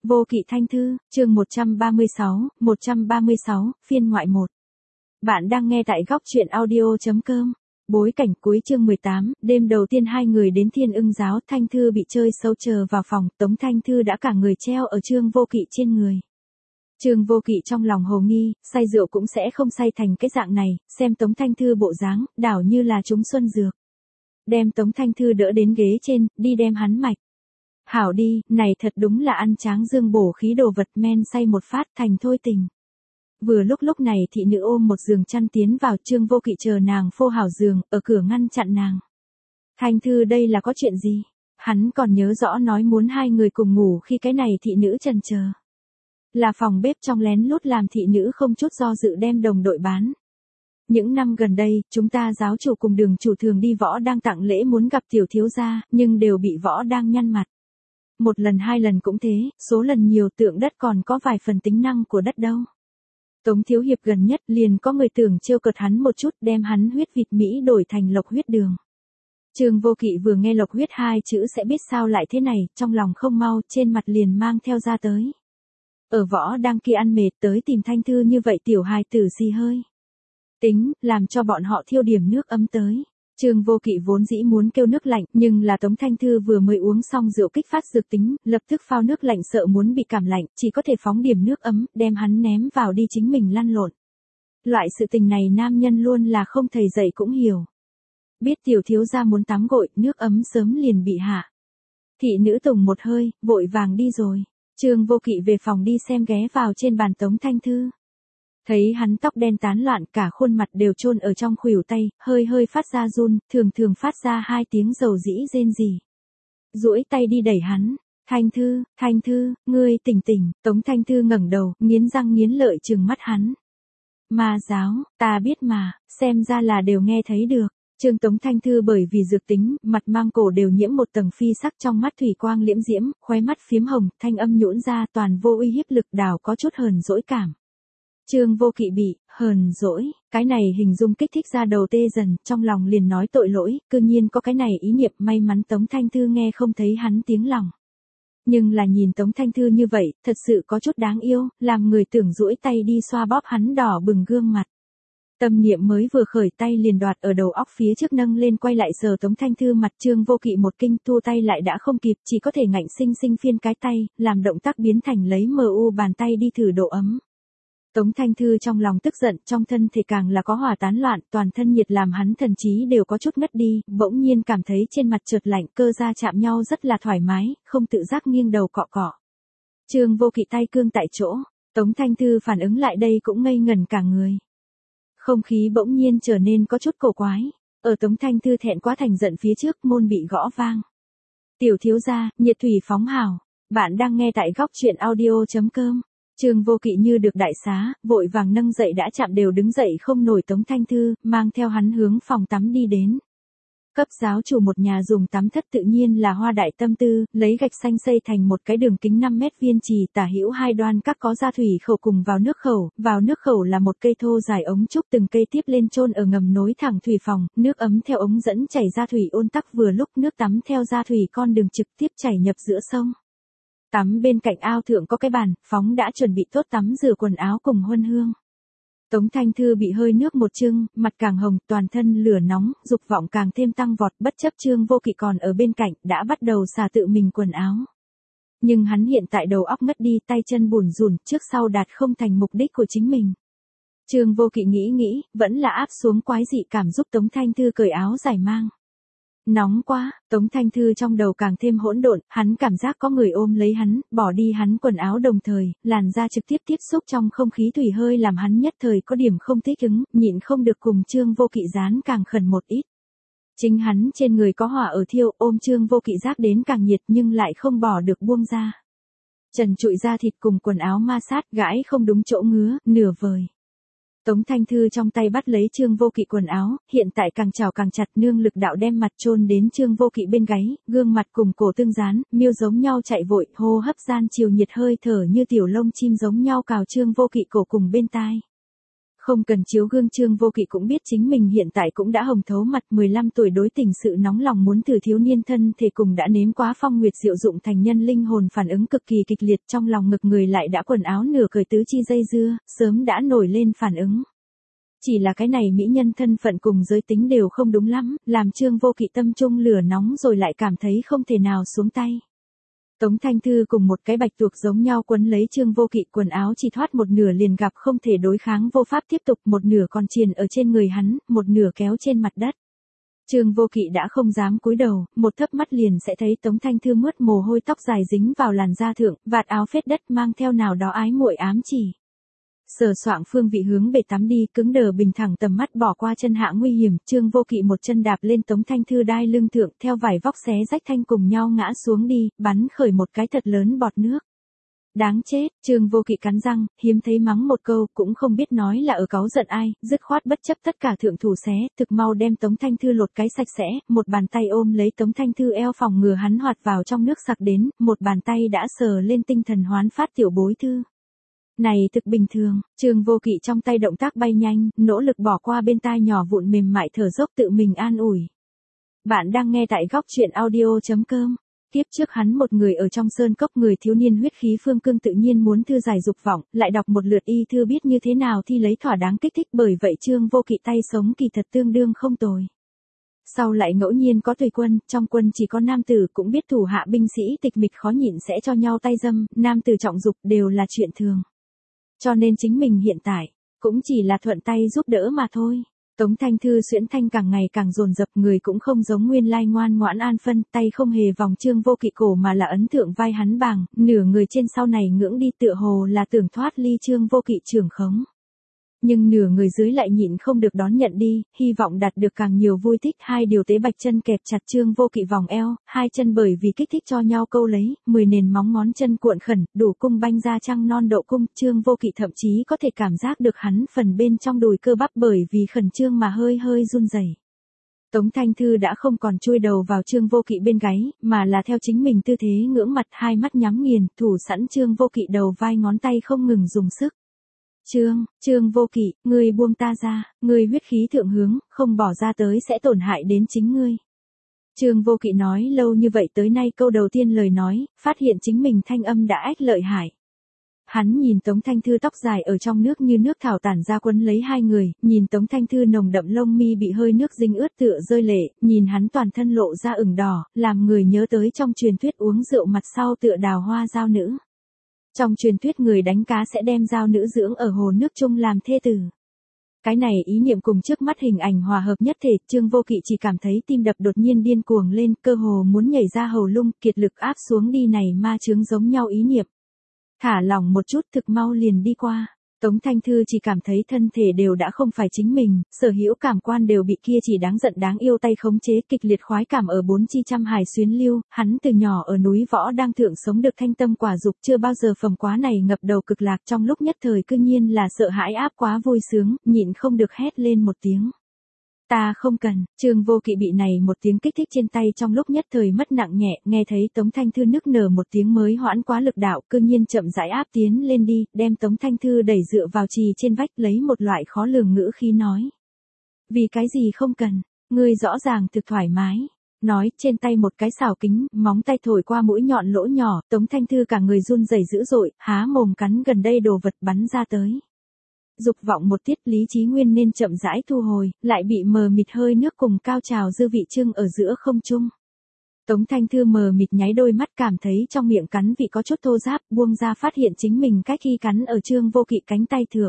Vô Kỵ Thanh Thư, chương 136, phiên ngoại 1. Bạn đang nghe tại góc truyện audio.com. Bối cảnh cuối chương 18, đêm đầu tiên hai người đến Thiên Ưng giáo, Thanh Thư bị chơi xấu chờ vào phòng, Tống Thanh Thư đã cả người treo ở Trương Vô Kỵ trên người. Trương Vô Kỵ trong lòng hồ nghi, say rượu cũng sẽ không say thành cái dạng này, xem Tống Thanh Thư bộ dáng, đảo như là trúng xuân dược. Đem Tống Thanh Thư đỡ đến ghế trên, đi đem hắn mạch. Hảo đi, này thật đúng là ăn tráng dương bổ khí đồ vật, men say một phát thành thôi tình. Vừa lúc này thị nữ ôm một giường chăn tiến vào, Trương Vô Kỵ chờ nàng phô hảo giường, ở cửa ngăn chặn nàng. Thanh Thư đây là có chuyện gì? Hắn còn nhớ rõ nói muốn hai người cùng ngủ, khi cái này thị nữ chần chờ. Là phòng bếp trong lén lút làm thị nữ không chút do dự đem đồng đội bán. Những năm gần đây, chúng ta giáo chủ cùng đường chủ thường đi võ đang tặng lễ muốn gặp tiểu thiếu gia, nhưng đều bị võ đang nhăn mặt. Một lần hai lần cũng thế, số lần nhiều tượng đất còn có vài phần tính năng của đất đâu. Tống thiếu hiệp gần nhất liền có người tưởng trêu cợt hắn một chút, đem hắn huyết vịt Mỹ đổi thành lộc huyết đường. Trương Vô Kỵ vừa nghe lộc huyết hai chữ sẽ biết sao lại thế này, trong lòng không mau, trên mặt liền mang theo ra tới. Ở võ đang kia ăn mệt tới tìm Thanh Thư như vậy tiểu hài tử xì hơi. Tính, làm cho bọn họ thiêu điểm nước ấm tới. Trương Vô Kỵ vốn dĩ muốn kêu nước lạnh, nhưng là Tống Thanh Thư vừa mới uống xong rượu kích phát dược tính, lập tức phao nước lạnh sợ muốn bị cảm lạnh, chỉ có thể phóng điểm nước ấm, đem hắn ném vào đi chính mình lăn lộn. Loại sự tình này nam nhân luôn là không thầy dạy cũng hiểu. Biết tiểu thiếu gia muốn tắm gội, nước ấm sớm liền bị hạ. Thị nữ tùng một hơi, vội vàng đi rồi. Trương Vô Kỵ về phòng đi xem ghé vào trên bàn Tống Thanh Thư. Thấy hắn tóc đen tán loạn, cả khuôn mặt đều chôn ở trong khuỷu tay, hơi phát ra run, thường phát ra hai tiếng dầu dĩ rên rỉ. Duỗi tay đi đẩy hắn. Thanh Thư, ngươi tỉnh, Tống Thanh Thư ngẩng đầu, nghiến răng nghiến lợi trừng mắt hắn. Ma giáo, ta biết mà, xem ra là đều nghe thấy được. Trương Tống Thanh Thư bởi vì dược tính, mặt mang cổ đều nhiễm một tầng phi sắc, trong mắt thủy quang liễm diễm, khóe mắt phiếm hồng, thanh âm nhũn ra, toàn vô uy hiếp lực, đảo có chút hờn dỗi cảm. Trương Vô Kỵ bị hờn dỗi, cái này hình dung kích thích ra đầu tê dần, trong lòng liền nói tội lỗi, cư nhiên có cái này ý niệm, may mắn Tống Thanh Thư nghe không thấy hắn tiếng lòng. Nhưng là nhìn Tống Thanh Thư như vậy, thật sự có chút đáng yêu, làm người tưởng duỗi tay đi xoa bóp hắn đỏ bừng gương mặt. Tâm niệm mới vừa khởi tay liền đoạt ở đầu óc phía trước nâng lên quay lại sờ Tống Thanh Thư mặt. Trương Vô Kỵ một kinh thu tay lại đã không kịp, chỉ có thể ngạnh sinh phiên cái tay, làm động tác biến thành lấy MU bàn tay đi thử độ ấm. Tống Thanh Thư trong lòng tức giận, trong thân thể càng là có hỏa tán loạn, toàn thân nhiệt làm hắn thần trí đều có chút ngất đi, bỗng nhiên cảm thấy trên mặt chợt lạnh, cơ da chạm nhau rất là thoải mái, không tự giác nghiêng đầu cọ cọ. Trương Vô Kỵ tay cương tại chỗ, Tống Thanh Thư phản ứng lại đây cũng ngây ngẩn cả người. Không khí bỗng nhiên trở nên có chút cổ quái, ở Tống Thanh Thư thẹn quá thành giận phía trước, môn bị gõ vang. Tiểu thiếu gia, nhiệt thủy phóng hào, bạn đang nghe tại góc truyện audio.com. Trương Vô Kỵ như được đại xá, vội vàng nâng dậy đã chạm đều đứng dậy không nổi Tống Thanh Thư, mang theo hắn hướng phòng tắm đi đến. Cấp giáo chủ một nhà dùng tắm thất tự nhiên là hoa đại tâm tư, lấy gạch xanh xây thành một cái đường kính 5 mét viên trì, tả hữu hai đoan các có ra thủy khẩu cùng vào nước khẩu là một cây thô dài ống trúc, từng cây tiếp lên chôn ở ngầm nối thẳng thủy phòng, nước ấm theo ống dẫn chảy ra thủy ôn tắc, vừa lúc nước tắm theo ra thủy con đường trực tiếp chảy nhập giữa sông. Tắm bên cạnh ao thượng có cái bàn, phóng đã chuẩn bị tốt tắm rửa quần áo cùng huân hương. Tống Thanh Thư bị hơi nước một chưng, mặt càng hồng, toàn thân lửa nóng, dục vọng càng thêm tăng vọt, bất chấp Trương Vô Kỵ còn ở bên cạnh, đã bắt đầu xả tự mình quần áo. Nhưng hắn hiện tại đầu óc ngất đi, tay chân bủn rủn, trước sau đạt không thành mục đích của chính mình. Trương Vô Kỵ nghĩ, vẫn là áp xuống quái dị cảm giúp Tống Thanh Thư cởi áo giải mang. Nóng quá, Tống Thanh Thư trong đầu càng thêm hỗn độn, hắn cảm giác có người ôm lấy hắn, bỏ đi hắn quần áo đồng thời, làn da trực tiếp tiếp xúc trong không khí thủy hơi làm hắn nhất thời có điểm không thích ứng, nhịn không được cùng Trương Vô Kỵ dán càng khẩn một ít. Chính hắn trên người có hỏa ở thiêu, ôm Trương Vô Kỵ giác đến càng nhiệt nhưng lại không bỏ được buông ra. Trần trụi da thịt cùng quần áo ma sát, gãi không đúng chỗ ngứa, nửa vời. Tống Thanh Thư trong tay bắt lấy Trương Vô Kỵ quần áo, hiện tại càng chảo càng chặt, nương lực đạo đem mặt chôn đến Trương Vô Kỵ bên gáy, gương mặt cùng cổ tương dán, miêu giống nhau chạy vội, hô hấp gian chiều nhiệt hơi thở như tiểu lông chim giống nhau cào Trương Vô Kỵ cổ cùng bên tai. Không cần chiếu gương Trương Vô Kỵ cũng biết chính mình hiện tại cũng đã hồng thấu mặt 15 tuổi đối tình sự nóng lòng muốn thử thiếu niên thân thể cùng đã nếm quá phong nguyệt diệu dụng thành nhân linh hồn phản ứng cực kỳ kịch liệt trong lòng ngực người lại đã quần áo nửa cởi tứ chi dây dưa, sớm đã nổi lên phản ứng. Chỉ là cái này mỹ nhân thân phận cùng giới tính đều không đúng lắm, làm Trương Vô Kỵ tâm trung lửa nóng rồi lại cảm thấy không thể nào xuống tay. Tống Thanh Thư cùng một cái bạch tuộc giống nhau quấn lấy Trương Vô Kỵ, quần áo chỉ thoát một nửa liền gặp không thể đối kháng vô pháp tiếp tục, một nửa còn triền ở trên người hắn, một nửa kéo trên mặt đất. Trương Vô Kỵ đã không dám cúi đầu, một thấp mắt liền sẽ thấy Tống Thanh Thư mướt mồ hôi tóc dài dính vào làn da thượng, vạt áo phết đất mang theo nào đó ái muội ám chỉ. Sờ soạng phương vị hướng bể tắm đi, cứng đờ bình thẳng tầm mắt bỏ qua chân hạ nguy hiểm, Trương Vô Kỵ một chân đạp lên Tống Thanh Thư đai lưng thượng, theo vải vóc xé rách thanh cùng nhau ngã xuống đi, bắn khởi một cái thật lớn bọt nước. Đáng chết, Trương Vô Kỵ cắn răng, hiếm thấy mắng một câu, cũng không biết nói là ở cáu giận ai, dứt khoát bất chấp tất cả thượng thủ xé, thực mau đem Tống Thanh Thư lột cái sạch sẽ, một bàn tay ôm lấy Tống Thanh Thư eo phòng ngừa hắn hoạt vào trong nước sặc đến, một bàn tay đã sờ lên tinh thần hoán phát tiểu bối thư. Này thực bình thường, Trương Vô Kỵ trong tay động tác bay nhanh, nỗ lực bỏ qua bên tai nhỏ vụn mềm mại thở dốc tự mình an ủi. Bạn đang nghe tại góc truyện audio.com. Tiếp trước hắn một người ở trong sơn cốc, người thiếu niên huyết khí phương cương tự nhiên muốn thư giải dục vọng, lại đọc một lượt y thư biết như thế nào thi lấy thỏa đáng kích thích, bởi vậy Trương Vô Kỵ tay sống kỳ thật tương đương không tồi. Sau lại ngẫu nhiên có tùy quân, trong quân chỉ có nam tử, cũng biết thủ hạ binh sĩ tịch mịch khó nhịn sẽ cho nhau tay dâm, nam tử trọng dục đều là chuyện thường. Cho nên chính mình hiện tại, cũng chỉ là thuận tay giúp đỡ mà thôi. Tống Thanh Thư xuyễn thanh càng ngày càng dồn dập, người cũng không giống nguyên lai ngoan ngoãn an phân, tay không hề vòng Trương Vô Kỵ cổ mà là ấn thượng vai hắn bàng, nửa người trên sau này ngưỡng đi tựa hồ là tưởng thoát ly Trương Vô Kỵ trưởng khống. Nhưng nửa người dưới lại nhịn không được đón nhận đi, hy vọng đạt được càng nhiều vui thích, hai điều tế bạch chân kẹp chặt Trương Vô Kỵ vòng eo, hai chân bởi vì kích thích cho nhau câu lấy, 10 nền móng ngón chân cuộn khẩn, đủ cung banh ra trăng non độ cung, Trương Vô Kỵ thậm chí có thể cảm giác được hắn phần bên trong đùi cơ bắp bởi vì khẩn trương mà hơi hơi run rẩy. Tống Thanh Thư đã không còn chui đầu vào Trương Vô Kỵ bên gáy, mà là theo chính mình tư thế ngưỡng mặt, hai mắt nhắm nghiền, thủ sẵn Trương Vô Kỵ đầu vai, ngón tay không ngừng dùng sức. Trương Vô Kỵ, ngươi buông ta ra, ngươi huyết khí thượng hướng, không bỏ ra tới sẽ tổn hại đến chính ngươi. Trương Vô Kỵ nói lâu như vậy tới nay câu đầu tiên lời nói, phát hiện chính mình thanh âm đã ách lợi hại. Hắn nhìn Tống Thanh Thư tóc dài ở trong nước như nước thảo tản ra quấn lấy hai người, nhìn Tống Thanh Thư nồng đậm lông mi bị hơi nước dinh ướt tựa rơi lệ, nhìn hắn toàn thân lộ ra ửng đỏ, làm người nhớ tới trong truyền thuyết uống rượu mặt sau tựa đào hoa giao nữ. Trong truyền thuyết người đánh cá sẽ đem giao nữ dưỡng ở hồ nước chung làm thê tử. Cái này ý niệm cùng trước mắt hình ảnh hòa hợp nhất thể, Trương Vô Kỵ chỉ cảm thấy tim đập đột nhiên điên cuồng lên, cơ hồ muốn nhảy ra hầu lung, kiệt lực áp xuống đi này ma chướng giống nhau ý niệm. Thả lỏng một chút, thực mau liền đi qua. Tống Thanh Thư chỉ cảm thấy thân thể đều đã không phải chính mình, sở hữu cảm quan đều bị kia chỉ đáng giận đáng yêu tay khống chế, kịch liệt khoái cảm ở bốn chi trăm hài xuyến lưu, hắn từ nhỏ ở núi võ đang thượng sống được thanh tâm quả dục, chưa bao giờ phẩm quá này ngập đầu cực lạc, trong lúc nhất thời cư nhiên là sợ hãi áp quá vui sướng, nhịn không được hét lên một tiếng. Ta không cần, Trương Vô Kỵ bị này một tiếng kích thích trên tay trong lúc nhất thời mất nặng nhẹ, nghe thấy Tống Thanh Thư nức nở một tiếng mới hoãn quá lực đạo, cư nhiên chậm rãi áp tiến lên đi, đem Tống Thanh Thư đẩy dựa vào trì trên vách, lấy một loại khó lường ngữ khí nói. Vì cái gì không cần, ngươi rõ ràng thực thoải mái. Nói, trên tay một cái xào kính, móng tay thổi qua mũi nhọn lỗ nhỏ, Tống Thanh Thư cả người run rẩy dữ dội, há mồm cắn gần đây đồ vật bắn ra tới. Dục vọng một tiết, lý trí nguyên nên chậm rãi thu hồi, lại bị mờ mịt hơi nước cùng cao trào dư vị trưng ở giữa không trung. Tống Thanh Thư mờ mịt nháy đôi mắt, cảm thấy trong miệng cắn vị có chút thô ráp, buông ra phát hiện chính mình cách khi cắn ở Trương Vô Kỵ cánh tay thượng.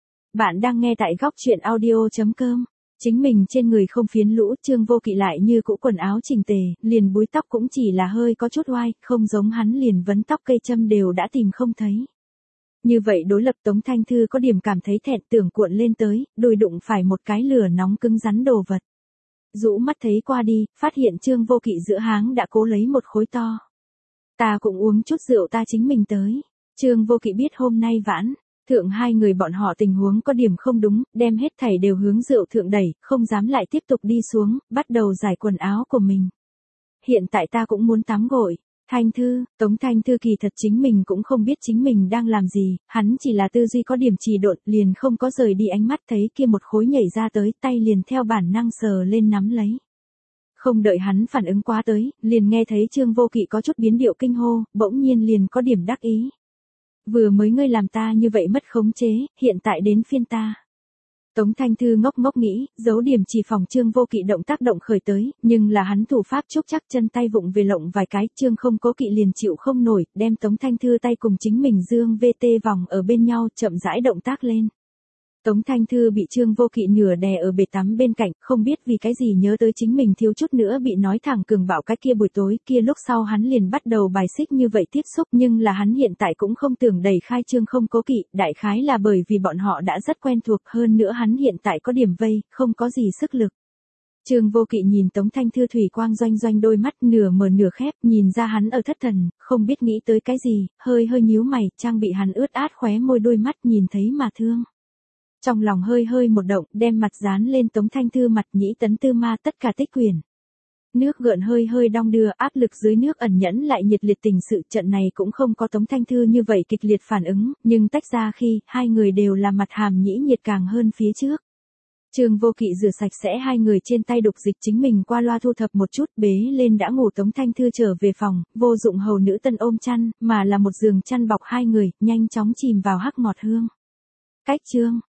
Bạn đang nghe tại góc truyện audio.com. Chính mình trên người không phiến lũ, Trương Vô Kỵ lại như cũ quần áo chỉnh tề, liền búi tóc cũng chỉ là hơi có chút oai, không giống hắn liền vấn tóc cây châm đều đã tìm không thấy. Như vậy đối lập Tống Thanh Thư có điểm cảm thấy thẹn, tưởng cuộn lên tới, đùi đụng phải một cái lửa nóng cứng rắn đồ vật. Rũ mắt thấy qua đi, phát hiện Trương Vô Kỵ giữa háng đã cố lấy một khối to. Ta cũng uống chút rượu ta chính mình tới. Trương Vô Kỵ biết hôm nay vãn, thượng hai người bọn họ tình huống có điểm không đúng, đem hết thảy đều hướng rượu thượng đẩy, không dám lại tiếp tục đi xuống, bắt đầu giải quần áo của mình. Hiện tại ta cũng muốn tắm gội. Thanh Thư, Tống Thanh Thư kỳ thật chính mình cũng không biết chính mình đang làm gì, hắn chỉ là tư duy có điểm trì độn, liền không có rời đi ánh mắt, thấy kia một khối nhảy ra tới, tay liền theo bản năng sờ lên nắm lấy. Không đợi hắn phản ứng quá tới, liền nghe thấy Trương Vô Kỵ có chút biến điệu kinh hô, bỗng nhiên liền có điểm đắc ý. Vừa mới ngươi làm ta như vậy mất khống chế, hiện tại đến phiên ta. Tống Thanh Thư ngốc ngốc nghĩ, giấu điểm chỉ phòng Trương Vô Kỵ động tác động khởi tới, nhưng là hắn thủ pháp chúc chắc chân tay vụng về lộng vài cái, Trương Không Cố Kỵ liền chịu không nổi, đem Tống Thanh Thư tay cùng chính mình dương VT vòng ở bên nhau, chậm rãi động tác lên. Tống Thanh Thư bị Trương Vô Kỵ nửa đè ở bể tắm bên cạnh, không biết vì cái gì nhớ tới chính mình thiếu chút nữa bị nói thẳng cường bạo cái kia buổi tối kia, lúc sau hắn liền bắt đầu bài xích như vậy tiếp xúc, nhưng là hắn hiện tại cũng không tưởng đẩy khai Trương Không Cố Kỵ, đại khái là bởi vì bọn họ đã rất quen thuộc, hơn nữa hắn hiện tại có điểm vây, không có gì sức lực. Trương Vô Kỵ nhìn Tống Thanh Thư thủy quang doanh doanh đôi mắt nửa mở nửa khép, nhìn ra hắn ở thất thần, không biết nghĩ tới cái gì, hơi nhíu mày, trang bị hắn ướt át khóe môi đôi mắt nhìn thấy mà thương. Trong lòng hơi một động, đem mặt dán lên Tống Thanh Thư mặt, nhĩ tấn tư ma tất cả tích quyển. Nước gợn hơi đong đưa, áp lực dưới nước ẩn nhẫn lại nhiệt liệt tình sự, trận này cũng không có Tống Thanh Thư như vậy kịch liệt phản ứng, nhưng tách ra khi, hai người đều là mặt hàm nhĩ nhiệt càng hơn phía trước. Trương Vô Kỵ rửa sạch sẽ hai người trên tay đục dịch, chính mình qua loa thu thập một chút, bế lên đã ngủ Tống Thanh Thư trở về phòng, vô dụng hầu nữ tân ôm chăn, mà là một giường chăn bọc hai người, nhanh chóng chìm vào hắc ngọt hương. Cách chương